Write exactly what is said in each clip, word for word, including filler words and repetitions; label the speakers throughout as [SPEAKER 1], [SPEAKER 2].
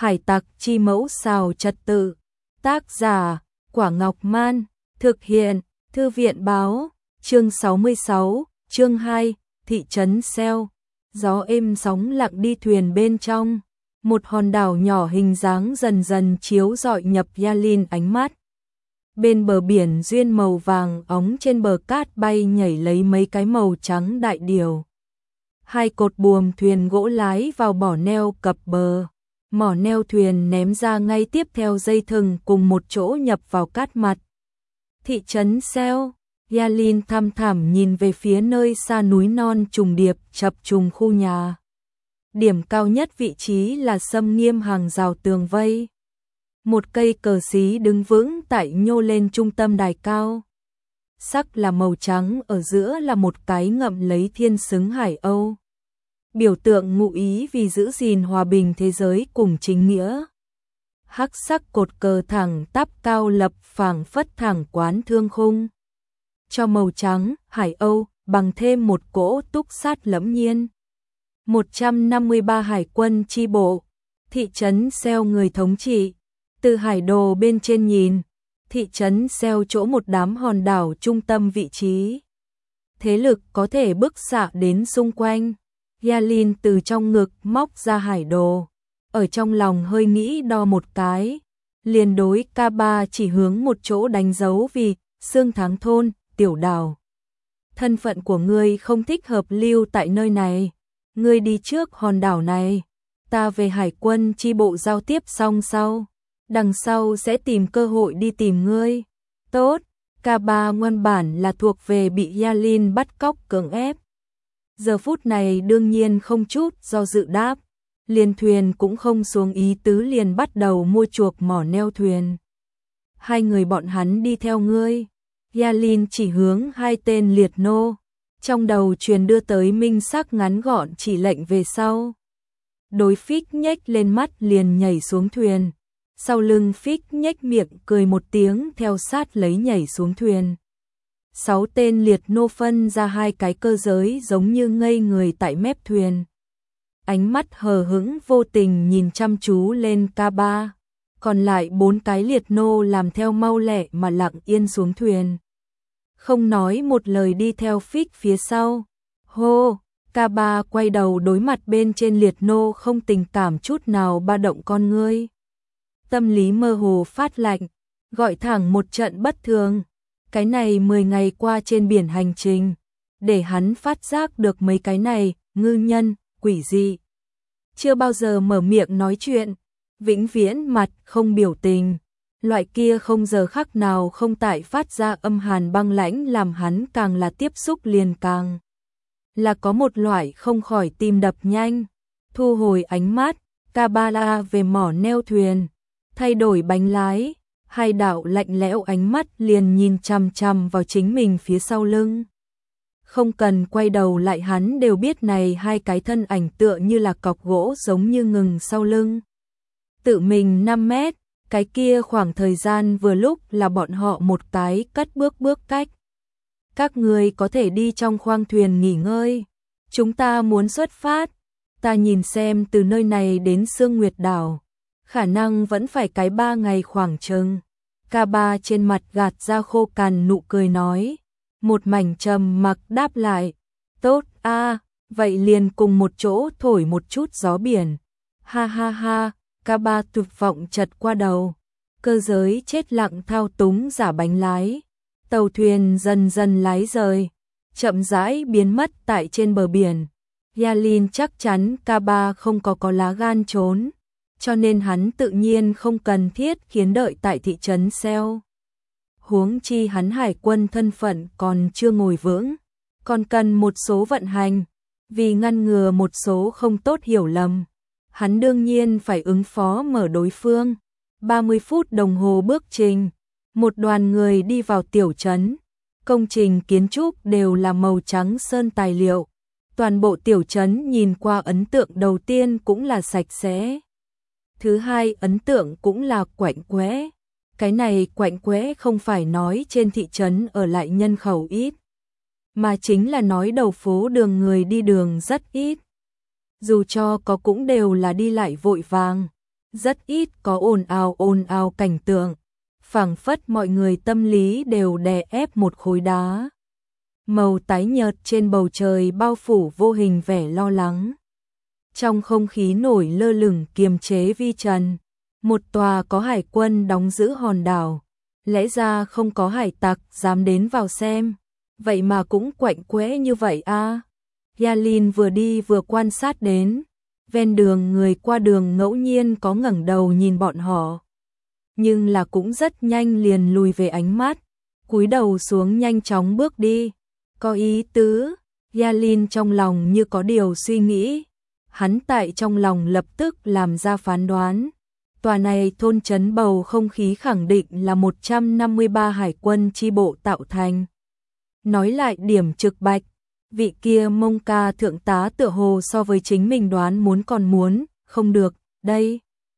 [SPEAKER 1] Hải tặc chi mẫu xào trật tự. Tác giả, Quả Ngọc Man. Thực hiện, Thư viện báo. Chương sáu mươi sáu, chương hai, thị trấn Seo. Gió êm sóng lặng đi thuyền bên trong. Một hòn đảo nhỏ hình dáng dần dần chiếu rọi nhập Yalin ánh mắt. Bên bờ biển duyên màu vàng óng, trên bờ cát bay nhảy lấy mấy cái màu trắng đại điều. Hai cột buồm thuyền gỗ lái vào bỏ neo cập bờ. Mỏ neo thuyền ném ra ngay tiếp theo dây thừng cùng một chỗ nhập vào cát mặt. Thị trấn Seo. Yalin thăm thẳm nhìn về phía nơi xa núi non trùng điệp chập trùng khu nhà. Điểm cao nhất vị trí là xâm nghiêm hàng rào tường vây. Một cây cờ xí đứng vững tại nhô lên trung tâm đài cao. Sắc là màu trắng, ở giữa là một cái ngậm lấy thiên xứng Hải Âu. Biểu tượng ngụ ý vì giữ gìn hòa bình thế giới cùng chính nghĩa. Hắc sắc cột cờ thẳng tắp cao lập phảng phất thẳng quán thương khung. Cho màu trắng, Hải Âu, bằng thêm một cỗ túc sát lẫm nhiên. một trăm năm mươi ba hải quân chi bộ. Thị trấn Seo người thống trị. Từ hải đồ bên trên nhìn, thị trấn Seo chỗ một đám hòn đảo trung tâm vị trí. Thế lực có thể bức xạ đến xung quanh. Yalin từ trong ngực móc ra hải đồ. Ở trong lòng hơi nghĩ đo một cái. Liền đối ca ba chỉ hướng một chỗ đánh dấu vì Sương Tháng Thôn, tiểu đảo. Thân phận của ngươi không thích hợp lưu tại nơi này. Ngươi đi trước hòn đảo này. Ta về hải quân chi bộ giao tiếp xong sau. Đằng sau sẽ tìm cơ hội đi tìm ngươi. Tốt, ca ba nguyên bản là thuộc về bị Yalin bắt cóc cưỡng ép. Giờ phút này đương nhiên không chút do dự đáp. Liền thuyền cũng không xuống ý tứ, liền bắt đầu mua chuộc mỏ neo thuyền. Hai người bọn hắn đi theo ngươi. Yalin chỉ hướng hai tên liệt nô. Trong đầu truyền đưa tới minh sắc ngắn gọn chỉ lệnh về sau. Đối Phích nhếch lên mắt liền nhảy xuống thuyền. Sau lưng Phích nhếch miệng cười một tiếng theo sát lấy nhảy xuống thuyền. Sáu tên liệt nô phân ra hai cái cơ giới giống như ngây người tại mép thuyền. Ánh mắt hờ hững vô tình nhìn chăm chú lên ca ba. Còn lại bốn cái liệt nô làm theo mau lẹ mà lặng yên xuống thuyền. Không nói một lời đi theo Phích phía sau. Hô, ca ba quay đầu đối mặt bên trên liệt nô không tình cảm chút nào ba động con ngươi. Tâm lý mơ hồ phát lạnh, gọi thẳng một trận bất thường. Cái này mười ngày qua trên biển hành trình, để hắn phát giác được mấy cái này, ngư nhân, quỷ dị. Chưa bao giờ mở miệng nói chuyện, vĩnh viễn mặt không biểu tình. Loại kia không giờ khắc nào không tại phát ra âm hàn băng lãnh, làm hắn càng là tiếp xúc liền càng là có một loại không khỏi tim đập nhanh. Thu hồi ánh mắt, ca ba la về mỏ neo thuyền, thay đổi bánh lái, hai đạo lạnh lẽo ánh mắt liền nhìn chằm chằm vào chính mình phía sau lưng. Không cần quay đầu lại hắn đều biết này hai cái thân ảnh tựa như là cọc gỗ giống như ngừng sau lưng. Tự mình năm mét, cái kia khoảng thời gian vừa lúc là bọn họ một cái cất bước bước cách. Các người có thể đi trong khoang thuyền nghỉ ngơi. Chúng ta muốn xuất phát. Ta nhìn xem từ nơi này đến Sương Nguyệt đảo. Khả năng vẫn phải cái ba ngày khoảng chừng. ca ba trên mặt gạt ra khô cằn nụ cười nói. Một mảnh trầm mặc đáp lại. Tốt a, vậy liền cùng một chỗ thổi một chút gió biển. Ha ha ha, ca ba tuyệt vọng chật qua đầu. Cơ giới chết lặng thao túng giả bánh lái. Tàu thuyền dần dần lái rời, chậm rãi biến mất tại trên bờ biển. Yalin chắc chắn ca ba không có có lá gan trốn, cho nên hắn tự nhiên không cần thiết khiến đợi tại thị trấn Seo. Huống chi hắn hải quân thân phận còn chưa ngồi vững, còn cần một số vận hành, vì ngăn ngừa một số không tốt hiểu lầm. Hắn đương nhiên phải ứng phó mở đối phương. ba mươi phút đồng hồ bước trình, một đoàn người đi vào tiểu trấn. Công trình kiến trúc đều là màu trắng sơn tài liệu. Toàn bộ tiểu trấn nhìn qua ấn tượng đầu tiên cũng là sạch sẽ. Thứ hai ấn tượng cũng là quạnh quẽ. Cái này quạnh quẽ không phải nói trên thị trấn ở lại nhân khẩu ít, mà chính là nói đầu phố đường người đi đường rất ít. Dù cho có cũng đều là đi lại vội vàng. rất ít có ồn ào ồn ào cảnh tượng, phảng phất mọi người tâm lý đều đè ép một khối đá. Màu tái nhợt trên bầu trời bao phủ vô hình vẻ lo lắng. Trong không khí nổi lơ lửng kiềm chế vi trần, một tòa có hải quân đóng giữ hòn đảo, lẽ ra không có hải tặc dám đến vào xem, vậy mà cũng quạnh quẽ như vậy a. À. Yalin vừa đi vừa quan sát đến, ven đường người qua đường ngẫu nhiên có ngẩng đầu nhìn bọn họ, nhưng là cũng rất nhanh liền lùi về ánh mắt, cúi đầu xuống nhanh chóng bước đi. Có ý tứ, Yalin trong lòng như có điều suy nghĩ, hắn tại trong lòng lập tức làm ra phán đoán. Tòa này thôn trấn bầu không khí khẳng định là một trăm năm mươi ba hải quân chi bộ tạo thành. Nói lại điểm trực bạch, vị kia Mông Ca thượng tá tựa hồ so với chính mình đoán muốn còn muốn, không được, đây.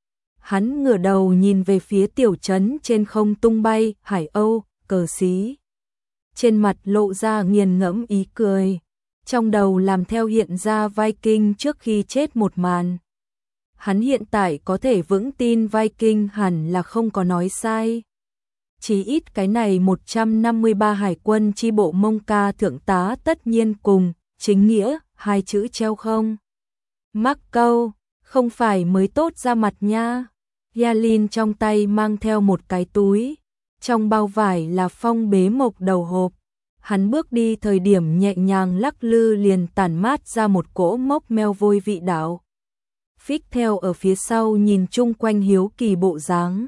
[SPEAKER 1] Hắn ngửa đầu nhìn về phía tiểu trấn trên không tung bay, hải âu, cờ xí. Trên mặt lộ ra nghiền ngẫm ý cười, trong đầu làm theo hiện ra Viking trước khi chết một màn. Hắn hiện tại có thể vững tin Viking hẳn là không có nói sai. Chỉ ít cái này một trăm năm mươi ba hải quân chi bộ Mông Ca thượng tá tất nhiên cùng, chính nghĩa, hai chữ treo không. Mắc câu, không phải mới tốt ra mặt nha. Yalin trong tay mang theo một cái túi, trong bao vải là phong bế mộc đầu hộp. Hắn bước đi thời điểm nhẹ nhàng lắc lư liền tản mát ra một cỗ mốc meo vôi vị đạo. Phích theo ở phía sau nhìn chung quanh hiếu kỳ bộ dáng.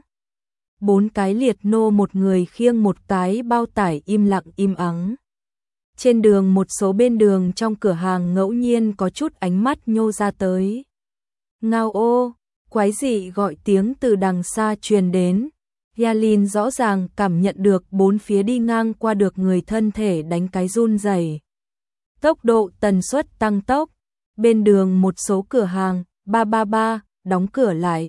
[SPEAKER 1] Bốn cái liệt nô một người khiêng một cái bao tải im lặng im ắng. Trên đường một số bên đường trong cửa hàng ngẫu nhiên có chút ánh mắt nhô ra tới. Ngao ô, quái dị gọi tiếng từ đằng xa truyền đến. Yalin rõ ràng cảm nhận được bốn phía đi ngang qua được người thân thể đánh cái run rẩy. Tốc độ tần suất tăng tốc, bên đường một số cửa hàng, ba ba ba, đóng cửa lại.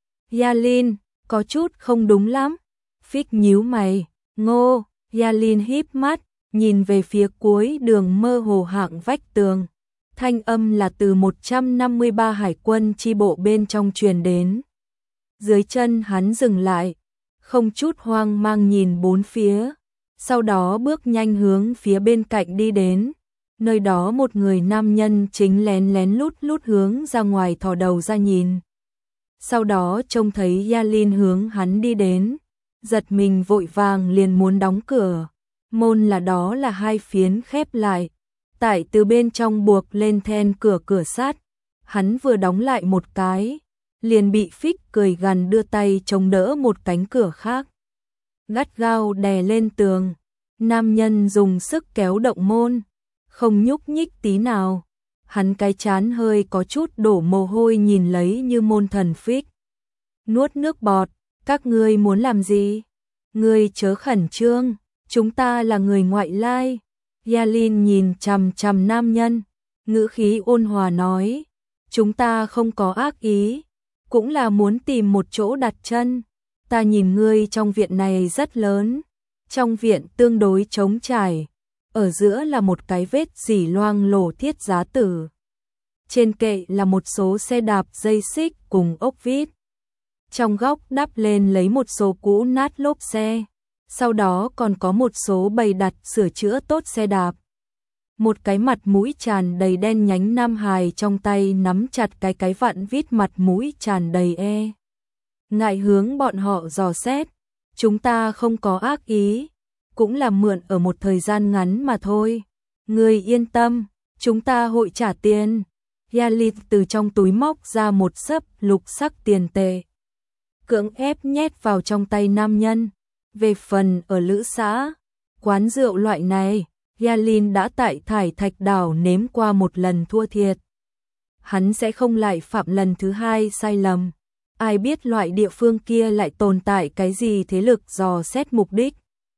[SPEAKER 1] Yalin, có chút không đúng lắm. Phích nhíu mày, ngô, Yalin híp mắt, nhìn về phía cuối đường mơ hồ hạng vách tường. Thanh âm là từ một trăm năm mươi ba hải quân chi bộ bên trong truyền đến. Dưới chân hắn dừng lại, không chút hoang mang nhìn bốn phía, sau đó bước nhanh hướng phía bên cạnh đi đến. Nơi đó một người nam nhân chính lén lén lút lút hướng ra ngoài thò đầu ra nhìn. Sau đó trông thấy Yalin hướng hắn đi đến, giật mình vội vàng liền muốn đóng cửa. Môn là đó là hai phiến khép lại, tại từ bên trong buộc lên then cửa cửa sắt. Hắn vừa đóng lại một cái, liền bị Phích cười gằn đưa tay chống đỡ một cánh cửa khác. Gắt gao đè lên tường, nam nhân dùng sức kéo động môn, không nhúc nhích tí nào. Hắn cái chán hơi có chút đổ mồ hôi nhìn lấy như môn thần Phích. Nuốt nước bọt, các ngươi muốn làm gì? Ngươi chớ khẩn trương, chúng ta là người ngoại lai. Yalin nhìn chằm chằm nam nhân, ngữ khí ôn hòa nói, chúng ta không có ác ý, cũng là muốn tìm một chỗ đặt chân. Ta nhìn ngươi trong viện này rất lớn, trong viện tương đối trống trải, ở giữa là một cái vết dỉ loang lổ thiết giá tử. Trên kệ là một số xe đạp dây xích cùng ốc vít. Trong góc đắp lên lấy một số cũ nát lốp xe, sau đó còn có một số bày đặt sửa chữa tốt xe đạp. Một cái mặt mũi tràn đầy đen nhánh nam hài trong tay nắm chặt cái cái vặn vít mặt mũi tràn đầy e. Ngại hướng bọn họ dò xét, chúng ta không có ác ý, cũng là mượn ở một thời gian ngắn mà thôi. Ngươi yên tâm, chúng ta hội trả tiền. Yalin từ trong túi móc ra một xấp lục sắc tiền tệ, cưỡng ép nhét vào trong tay nam nhân. Về phần ở lữ xã, quán rượu loại này, Yalin đã tại Thải Thạch Đảo nếm qua một lần thua thiệt. Hắn sẽ không lại phạm lần thứ hai sai lầm. Ai biết loại địa phương kia lại tồn tại cái gì thế lực dò xét mục đích.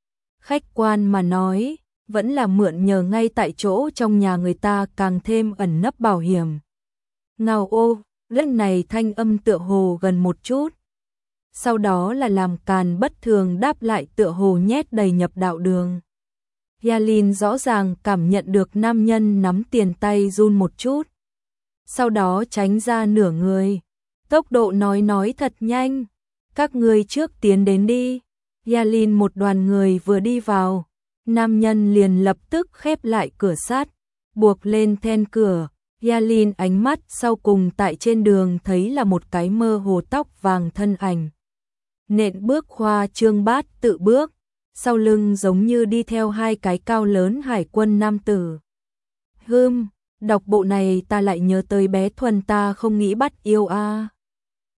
[SPEAKER 1] Khách quan mà nói, vẫn là mượn nhờ ngay tại chỗ trong nhà người ta càng thêm ẩn nấp bảo hiểm. Ngao ô, lần này thanh âm tựa hồ gần một chút. Sau đó là làm càn bất thường đáp lại tựa hồ nhét đầy nhập đạo đường. Yalin rõ ràng cảm nhận được nam nhân nắm tiền tay run một chút. Sau đó tránh ra nửa người, Tốc độ nói nói thật nhanh. Các người trước tiến đến đi. Yalin một đoàn người vừa đi vào, nam nhân liền lập tức khép lại cửa sắt, buộc lên then cửa. Yalin ánh mắt sau cùng tại trên đường thấy là một cái mơ hồ tóc vàng thân ảnh. Nện bước khoa trương bát tự bước, sau lưng giống như đi theo hai cái cao lớn hải quân nam tử. Hừm, đọc bộ này ta lại nhớ tới bé Thuần ta không nghĩ bắt yêu a.